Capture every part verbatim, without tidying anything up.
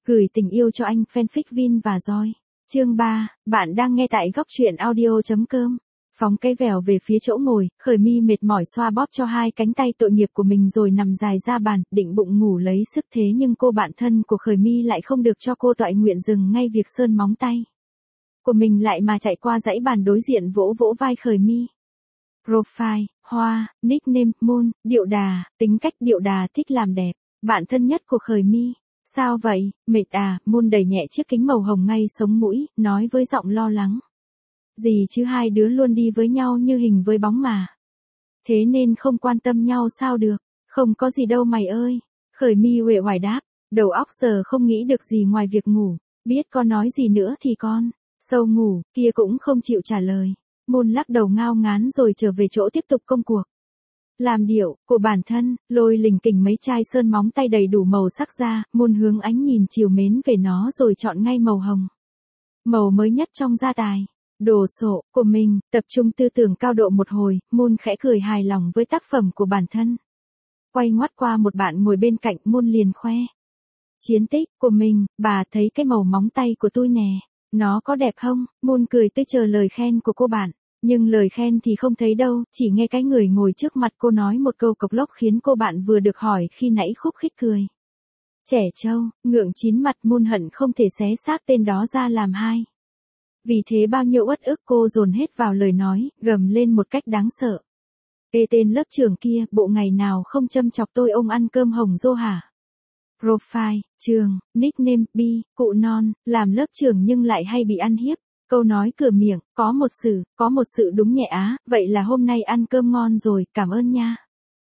Gửi tình yêu cho anh fanfic Vin và Joy. Chương ba, bạn đang nghe tại góc truyện audio.com. Phóng cái vèo về phía chỗ ngồi, Khởi My mệt mỏi xoa bóp cho hai cánh tay tội nghiệp của mình rồi nằm dài ra bàn, định bụng ngủ lấy sức thế nhưng cô bạn thân của Khởi My lại không được cho cô toại nguyện dừng ngay việc sơn móng tay của mình lại mà chạy qua dãy bàn đối diện vỗ vỗ vai Khởi My. Profile, hoa, nickname, Moon, điệu đà, tính cách điệu đà thích làm đẹp, bạn thân nhất của Khởi My. Sao vậy, mệt à, Moon đẩy nhẹ chiếc kính màu hồng ngay sống mũi, nói với giọng lo lắng. Gì chứ hai đứa luôn đi với nhau như hình với bóng mà. Thế nên không quan tâm nhau sao được, không có gì đâu mày ơi. Khởi My uể oải đáp, đầu óc giờ không nghĩ được gì ngoài việc ngủ, biết con nói gì nữa thì con, sâu ngủ, kia cũng không chịu trả lời. Moon lắc đầu ngao ngán rồi trở về chỗ tiếp tục công cuộc. Làm điệu của bản thân, lôi lình kình mấy chai sơn móng tay đầy đủ màu sắc ra, Moon hướng ánh nhìn chiều mến về nó rồi chọn ngay màu hồng. Màu mới nhất trong gia tài, đồ sộ của mình, tập trung tư tưởng cao độ một hồi, Moon khẽ cười hài lòng với tác phẩm của bản thân. Quay ngoắt qua một bạn ngồi bên cạnh, Moon liền khoe. Chiến tích của mình, bà thấy cái màu móng tay của tôi nè, nó có đẹp không? Moon cười tươi chờ lời khen của cô bạn. Nhưng lời khen thì không thấy đâu, chỉ nghe cái người ngồi trước mặt cô nói một câu cộc lốc khiến cô bạn vừa được hỏi khi nãy khúc khích cười. Trẻ trâu, ngượng chín mặt, Moon hận không thể xé xác tên đó ra làm hai. Vì thế bao nhiêu uất ức cô dồn hết vào lời nói, gầm lên một cách đáng sợ. Ê tên lớp trưởng kia, bộ ngày nào không châm chọc tôi ông ăn cơm hồng rô hả? Profile, trường, nickname, bi, cụ non, làm lớp trưởng nhưng lại hay bị ăn hiếp. Câu nói cửa miệng, có một sự, có một sự đúng nhẹ á, vậy là hôm nay ăn cơm ngon rồi, cảm ơn nha.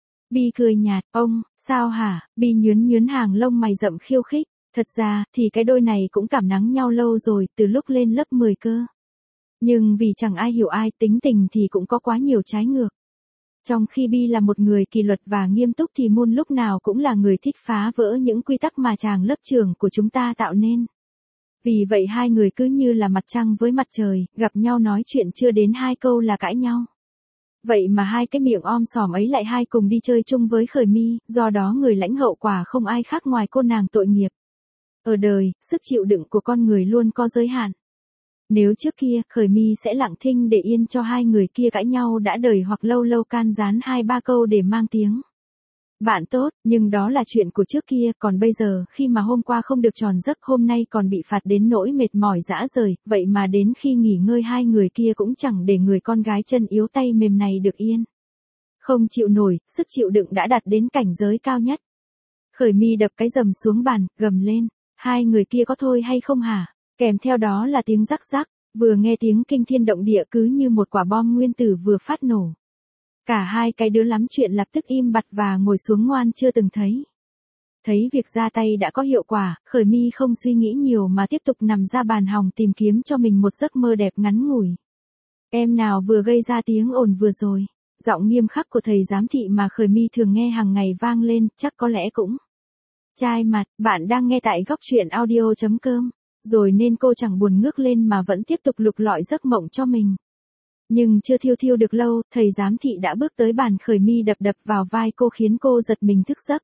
Bi cười nhạt, ông, sao hả? Bi nhướn nhướn hàng lông mày rậm khiêu khích, thật ra, thì cái đôi này cũng cảm nắng nhau lâu rồi, từ lúc lên lớp mười cơ. Nhưng vì chẳng ai hiểu ai, tính tình thì cũng có quá nhiều trái ngược. Trong khi Bi là một người kỷ luật và nghiêm túc thì Moon lúc nào cũng là người thích phá vỡ những quy tắc mà chàng lớp trưởng của chúng ta tạo nên. Vì vậy hai người cứ như là mặt trăng với mặt trời, gặp nhau nói chuyện chưa đến hai câu là cãi nhau. Vậy mà hai cái miệng om sòm ấy lại hai cùng đi chơi chung với Khởi My, do đó người lãnh hậu quả không ai khác ngoài cô nàng tội nghiệp. Ở đời, sức chịu đựng của con người luôn có giới hạn. Nếu trước kia, Khởi My sẽ lặng thinh để yên cho hai người kia cãi nhau đã đời hoặc lâu lâu can gián hai ba câu để mang tiếng bạn tốt, nhưng đó là chuyện của trước kia, còn bây giờ, khi mà hôm qua không được tròn giấc, hôm nay còn bị phạt đến nỗi mệt mỏi rã rời, vậy mà đến khi nghỉ ngơi hai người kia cũng chẳng để người con gái chân yếu tay mềm này được yên. Không chịu nổi, sức chịu đựng đã đạt đến cảnh giới cao nhất. Khởi My đập cái rầm xuống bàn, gầm lên, hai người kia có thôi hay không hả? Kèm theo đó là tiếng rắc rắc, vừa nghe tiếng kinh thiên động địa cứ như một quả bom nguyên tử vừa phát nổ. Cả hai cái đứa lắm chuyện lập tức im bặt và ngồi xuống ngoan chưa từng thấy. Thấy việc ra tay đã có hiệu quả, Khởi My không suy nghĩ nhiều mà tiếp tục nằm ra bàn hòng tìm kiếm cho mình một giấc mơ đẹp ngắn ngủi. Em nào vừa gây ra tiếng ồn vừa rồi? Giọng nghiêm khắc của thầy giám thị mà Khởi My thường nghe hàng ngày vang lên, chắc có lẽ cũng chai mặt. Bạn đang nghe tại góc truyện audio.com. Rồi nên cô chẳng buồn ngước lên mà vẫn tiếp tục lục lọi giấc mộng cho mình. Nhưng chưa thiêu thiêu được lâu, thầy giám thị đã bước tới bàn Khởi My đập đập vào vai cô khiến cô giật mình thức giấc.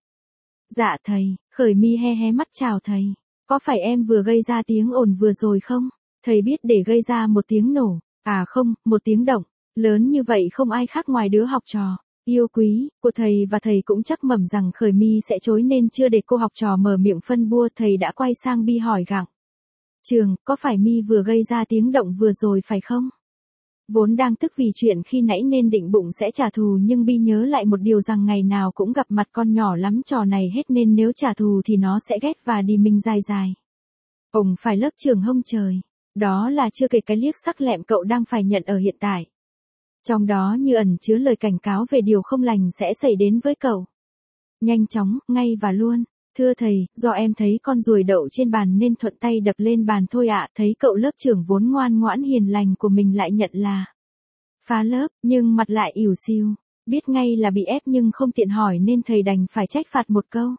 Dạ thầy, Khởi My he hé mắt chào thầy. Có phải em vừa gây ra tiếng ồn vừa rồi không? Thầy biết để gây ra một tiếng nổ, à không, một tiếng động, lớn như vậy không ai khác ngoài đứa học trò yêu quý của thầy và thầy cũng chắc mẩm rằng Khởi My sẽ chối nên chưa để cô học trò mở miệng phân bua, thầy đã quay sang Bi hỏi gặng. Trường, có phải My vừa gây ra tiếng động vừa rồi phải không? Vốn đang tức vì chuyện khi nãy nên định bụng sẽ trả thù nhưng Bi nhớ lại một điều rằng ngày nào cũng gặp mặt con nhỏ lắm trò này hết nên nếu trả thù thì nó sẽ ghét và đi mình dài dài. Ông phải lớp trưởng hông trời. Đó là chưa kể cái liếc sắc lẹm cậu đang phải nhận ở hiện tại. Trong đó như ẩn chứa lời cảnh cáo về điều không lành sẽ xảy đến với cậu. Nhanh chóng, ngay và luôn. Thưa thầy, do em thấy con ruồi đậu trên bàn nên thuận tay đập lên bàn thôi ạ. Thấy cậu lớp trưởng vốn ngoan ngoãn hiền lành của mình lại nhận là phá lớp, nhưng mặt lại ỉu xìu. Biết ngay là bị ép nhưng không tiện hỏi nên thầy đành phải trách phạt một câu.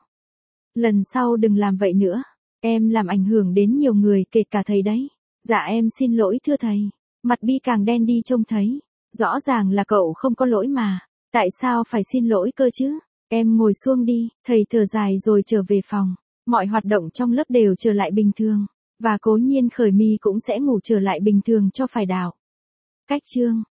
Lần sau đừng làm vậy nữa. Em làm ảnh hưởng đến nhiều người kể cả thầy đấy. Dạ em xin lỗi thưa thầy. Mặt Bi càng đen đi trông thấy. Rõ ràng là cậu không có lỗi mà. Tại sao phải xin lỗi cơ chứ? Em ngồi xuống đi, thầy thở dài rồi trở về phòng. mọi hoạt động trong lớp đều trở lại bình thường, và cố nhiên Khởi My cũng sẽ ngủ trở lại bình thường cho phải đạo. Cách chương